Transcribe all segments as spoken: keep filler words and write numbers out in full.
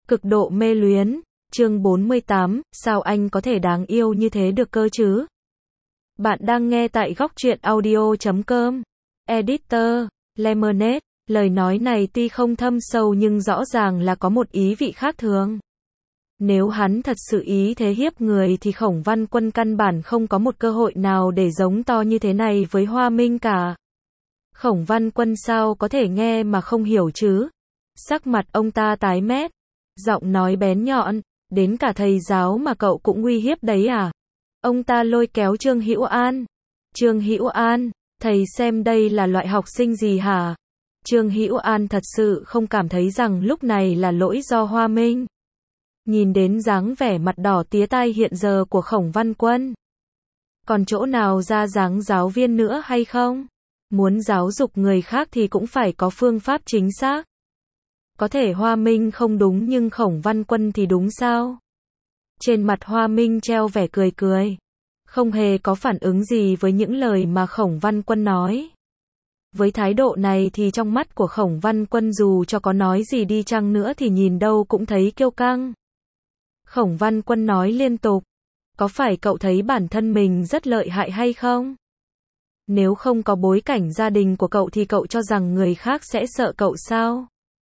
Cực độ mê luyến, chương bốn mươi tám, sao anh có thể đáng yêu như thế được cơ chứ? Bạn đang nghe tại góc truyện audio chấm com. Editor, Lemonade, lời nói này tuy không thâm sâu nhưng rõ ràng là có một ý vị khác thường. Nếu hắn thật sự ý thế hiếp người thì Khổng Văn Quân căn bản không có một cơ hội nào để giống to như thế này với Hoa Minh cả. Khổng Văn Quân sao có thể nghe mà không hiểu chứ? Sắc mặt ông ta tái mét, giọng nói bén nhọn, đến cả thầy giáo mà cậu cũng uy hiếp đấy à? Ông ta lôi kéo Trương Hữu An. Trương Hữu An, thầy xem đây là loại học sinh gì hả? Trương Hữu An thật sự không cảm thấy rằng lúc này là lỗi do Hoa Minh. Nhìn đến dáng vẻ mặt đỏ tía tai hiện giờ của Khổng Văn Quân, còn chỗ nào ra dáng giáo viên nữa hay không? Muốn giáo dục người khác thì cũng phải có phương pháp chính xác. Có thể Hoa Minh không đúng nhưng Khổng Văn Quân thì đúng sao? Trên mặt Hoa Minh treo vẻ cười cười, không hề có phản ứng gì với những lời mà Khổng Văn Quân nói. Với thái độ này thì trong mắt của Khổng Văn Quân dù cho có nói gì đi chăng nữa thì nhìn đâu cũng thấy kiêu căng. Khổng Văn Quân nói liên tục, có phải cậu thấy bản thân mình rất lợi hại hay không? Nếu không có bối cảnh gia đình của cậu thì cậu cho rằng người khác sẽ sợ cậu sao?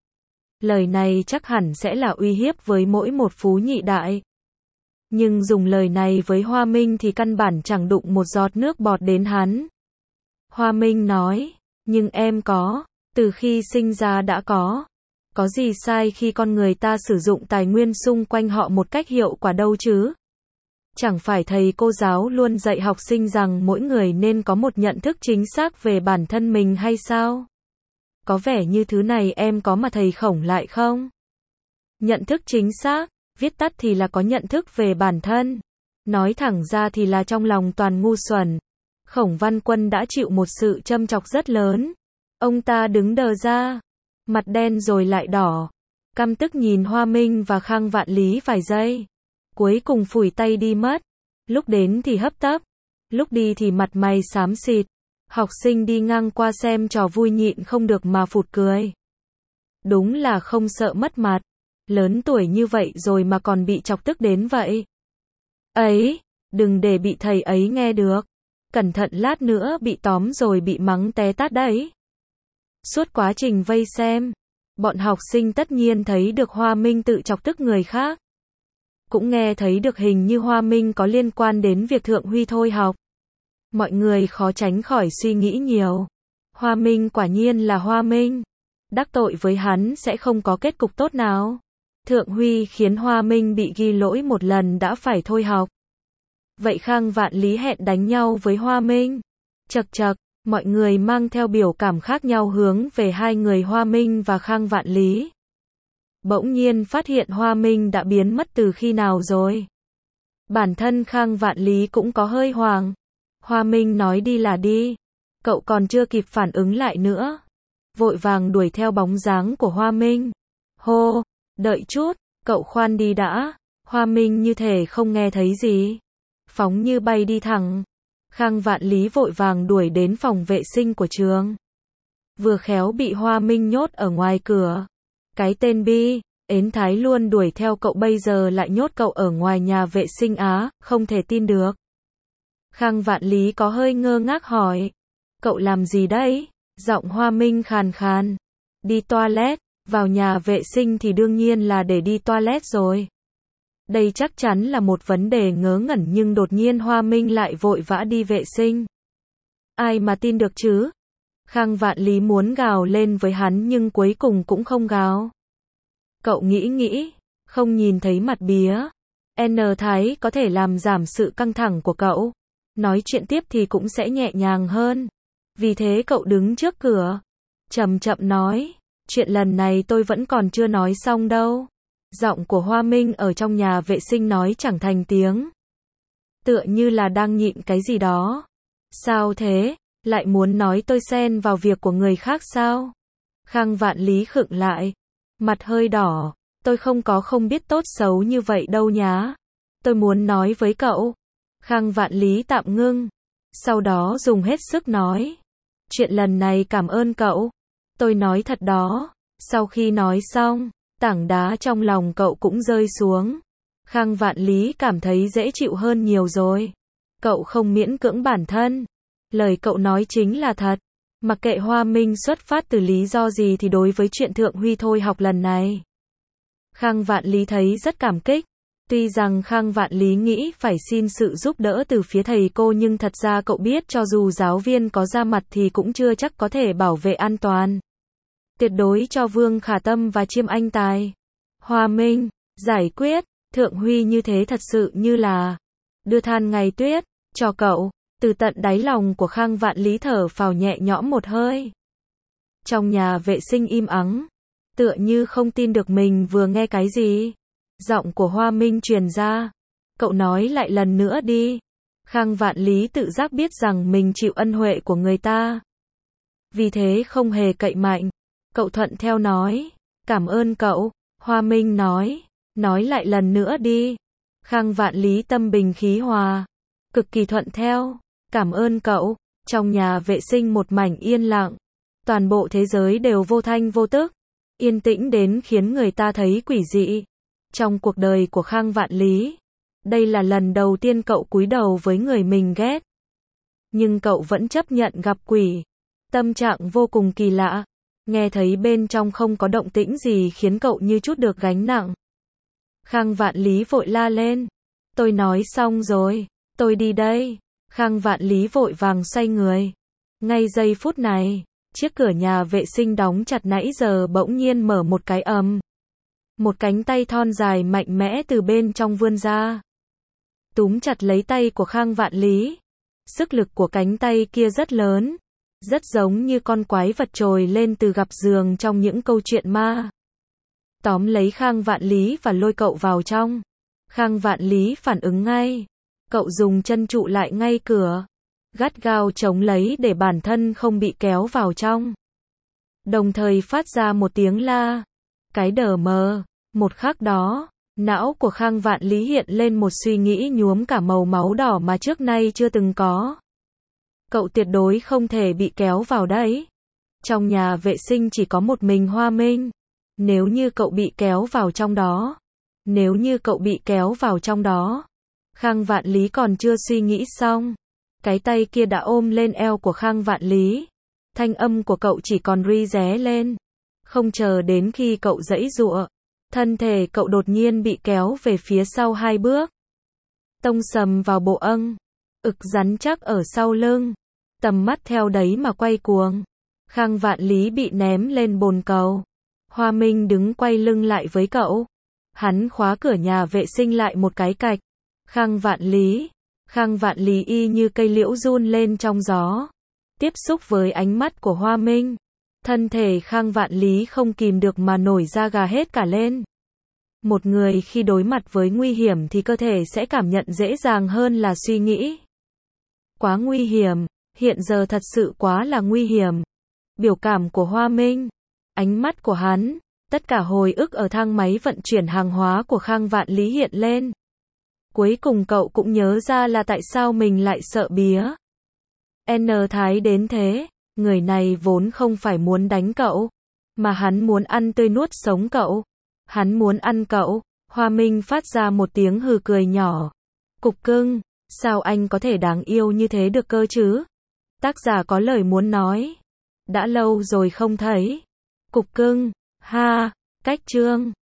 Lời này chắc hẳn sẽ là uy hiếp với mỗi một phú nhị đại. Nhưng dùng lời này với Hoa Minh thì căn bản chẳng đụng một giọt nước bọt đến hắn. Hoa Minh nói, nhưng em có, từ khi sinh ra đã có. Có gì sai khi con người ta sử dụng tài nguyên xung quanh họ một cách hiệu quả đâu chứ? Chẳng phải thầy cô giáo luôn dạy học sinh rằng mỗi người nên có một nhận thức chính xác về bản thân mình hay sao? Có vẻ như thứ này em có mà thầy Khổng lại không? Nhận thức chính xác, viết tắt thì là có nhận thức về bản thân. Nói thẳng ra thì là trong lòng toàn ngu xuẩn. Khổng Văn Quân đã chịu một sự châm chọc rất lớn. Ông ta đứng đờ ra, mặt đen rồi lại đỏ, căm tức nhìn Hoa Minh và Khang Vạn Lý vài giây. Cuối cùng phủi tay đi mất. Lúc đến thì hấp tấp, lúc đi thì mặt mày xám xịt. Học sinh đi ngang qua xem trò vui nhịn không được mà phụt cười. Đúng là không sợ mất mặt. Lớn tuổi như vậy rồi mà còn bị chọc tức đến vậy. Ấy, đừng để bị thầy ấy nghe được. Cẩn thận lát nữa bị tóm rồi bị mắng té tát đấy. Suốt quá trình vây xem, bọn học sinh tất nhiên thấy được Hoa Minh tự chọc tức người khác. Cũng nghe thấy được hình như Hoa Minh có liên quan đến việc Thượng Huy thôi học. Mọi người khó tránh khỏi suy nghĩ nhiều. Hoa Minh quả nhiên là Hoa Minh. Đắc tội với hắn sẽ không có kết cục tốt nào. Thượng Huy khiến Hoa Minh bị ghi lỗi một lần đã phải thôi học. Vậy Khang Vạn Lý hẹn đánh nhau với Hoa Minh. Chậc chậc, mọi người mang theo biểu cảm khác nhau hướng về hai người Hoa Minh và Khang Vạn Lý. Bỗng nhiên phát hiện Hoa Minh đã biến mất từ khi nào rồi. Bản thân Khang Vạn Lý cũng có hơi hoảng. Hoa Minh nói đi là đi. Cậu còn chưa kịp phản ứng lại nữa. Vội vàng đuổi theo bóng dáng của Hoa Minh. Hô, đợi chút, cậu khoan đi đã. Hoa Minh như thể không nghe thấy gì. Phóng như bay đi thẳng. Khang Vạn Lý vội vàng đuổi đến phòng vệ sinh của trường. Vừa khéo bị Hoa Minh nhốt ở ngoài cửa. Cái tên bi, ến thái luôn đuổi theo cậu bây giờ lại nhốt cậu ở ngoài nhà vệ sinh á, không thể tin được. Khang Vạn Lý có hơi ngơ ngác hỏi. Cậu làm gì đấy? Giọng Hoa Minh khàn khàn. Đi toilet, vào nhà vệ sinh thì đương nhiên là để đi toilet rồi. Đây chắc chắn là một vấn đề ngớ ngẩn nhưng đột nhiên Hoa Minh lại vội vã đi vệ sinh. Ai mà tin được chứ? Khang Vạn Lý muốn gào lên với hắn nhưng cuối cùng cũng không gào. Cậu nghĩ nghĩ, không nhìn thấy mặt bía. N Thái có thể làm giảm sự căng thẳng của cậu. Nói chuyện tiếp thì cũng sẽ nhẹ nhàng hơn. Vì thế cậu đứng trước cửa, chậm chậm nói, chuyện lần này tôi vẫn còn chưa nói xong đâu. Giọng của Hoa Minh ở trong nhà vệ sinh nói chẳng thành tiếng. Tựa như là đang nhịn cái gì đó. Sao thế? Lại muốn nói tôi xen vào việc của người khác sao? Khang Vạn Lý khựng lại, mặt hơi đỏ. Tôi không có không biết tốt xấu như vậy đâu nhá. Tôi muốn nói với cậu. Khang Vạn Lý tạm ngưng. Sau đó dùng hết sức nói. Chuyện lần này cảm ơn cậu. Tôi nói thật đó. Sau khi nói xong, Tảng đá trong lòng cậu cũng rơi xuống. Khang Vạn Lý cảm thấy dễ chịu hơn nhiều rồi. Cậu không miễn cưỡng bản thân. Lời cậu nói chính là thật. Mặc kệ Hoa Minh xuất phát từ lý do gì thì đối với chuyện Thượng Huy thôi học lần này, Khang Vạn Lý thấy rất cảm kích. Tuy rằng Khang Vạn Lý nghĩ phải xin sự giúp đỡ từ phía thầy cô, nhưng thật ra cậu biết cho dù giáo viên có ra mặt thì cũng chưa chắc có thể bảo vệ an toàn tuyệt đối cho Vương Khả Tâm và Chiêm Anh Tài. Hoa Minh, giải quyết, Thượng Huy như thế thật sự như là đưa than ngày tuyết cho cậu. Từ tận đáy lòng của Khang Vạn Lý thở phào nhẹ nhõm một hơi. Trong nhà vệ sinh im ắng, tựa như không tin được mình vừa nghe cái gì. Giọng của Hoa Minh truyền ra. Cậu nói lại lần nữa đi. Khang Vạn Lý tự giác biết rằng mình chịu ân huệ của người ta, vì thế không hề cậy mạnh. Cậu thuận theo nói. Cảm ơn cậu. Hoa Minh nói. Nói lại lần nữa đi. Khang Vạn Lý tâm bình khí hòa, cực kỳ thuận theo. Cảm ơn cậu. Trong nhà vệ sinh một mảnh yên lặng. Toàn bộ thế giới đều vô thanh vô tức. Yên tĩnh đến khiến người ta thấy quỷ dị. Trong cuộc đời của Khang Vạn Lý, đây là lần đầu tiên cậu cúi đầu với người mình ghét. Nhưng cậu vẫn chấp nhận gặp quỷ. Tâm trạng vô cùng kỳ lạ. Nghe thấy bên trong không có động tĩnh gì khiến cậu như chút được gánh nặng. Khang Vạn Lý vội la lên. Tôi nói xong rồi. Tôi đi đây. Khang Vạn Lý vội vàng xoay người. Ngay giây phút này, chiếc cửa nhà vệ sinh đóng chặt nãy giờ bỗng nhiên mở một cái ầm. Một cánh tay thon dài mạnh mẽ từ bên trong vươn ra, túm chặt lấy tay của Khang Vạn Lý. Sức lực của cánh tay kia rất lớn, rất giống như con quái vật trồi lên từ gập giường trong những câu chuyện ma. Tóm lấy Khang Vạn Lý và lôi cậu vào trong. Khang Vạn Lý phản ứng ngay. Cậu dùng chân trụ lại ngay cửa, gắt gao chống lấy để bản thân không bị kéo vào trong. Đồng thời phát ra một tiếng la. Cái đờ mờ. Một khắc đó, não của Khang Vạn Lý hiện lên một suy nghĩ nhuốm cả màu máu đỏ mà trước nay chưa từng có. Cậu tuyệt đối không thể bị kéo vào đấy. Trong nhà vệ sinh chỉ có một mình Hoa Minh. Nếu như cậu bị kéo vào trong đó, nếu như cậu bị kéo vào trong đó, Khang Vạn Lý còn chưa suy nghĩ xong, cái tay kia đã ôm lên eo của Khang Vạn Lý. Thanh âm của cậu chỉ còn ri ré lên. Không chờ đến khi cậu giãy giụa, thân thể cậu đột nhiên bị kéo về phía sau hai bước, tông sầm vào bộ âng, ực rắn chắc ở sau lưng. Tầm mắt theo đấy mà quay cuồng. Khang Vạn Lý bị ném lên bồn cầu. Hoa Minh đứng quay lưng lại với cậu. Hắn khóa cửa nhà vệ sinh lại một cái cạch. Khang Vạn Lý. Khang Vạn Lý y như cây liễu run lên trong gió. Tiếp xúc với ánh mắt của Hoa Minh. Thân thể Khang Vạn Lý không kìm được mà nổi da gà hết cả lên. Một người khi đối mặt với nguy hiểm thì cơ thể sẽ cảm nhận dễ dàng hơn là suy nghĩ. Quá nguy hiểm, hiện giờ thật sự quá là nguy hiểm. Biểu cảm của Hoa Minh, ánh mắt của hắn, tất cả hồi ức ở thang máy vận chuyển hàng hóa của Khang Vạn Lý hiện lên. Cuối cùng cậu cũng nhớ ra là tại sao mình lại sợ bía N Thái đến thế. Người này vốn không phải muốn đánh cậu, mà hắn muốn ăn tươi nuốt sống cậu. Hắn muốn ăn cậu. Hoa Minh phát ra một tiếng hừ cười nhỏ. Cục cưng, sao anh có thể đáng yêu như thế được cơ chứ? Tác giả có lời muốn nói. Đã lâu rồi không thấy. Cục cưng, ha, cách chương.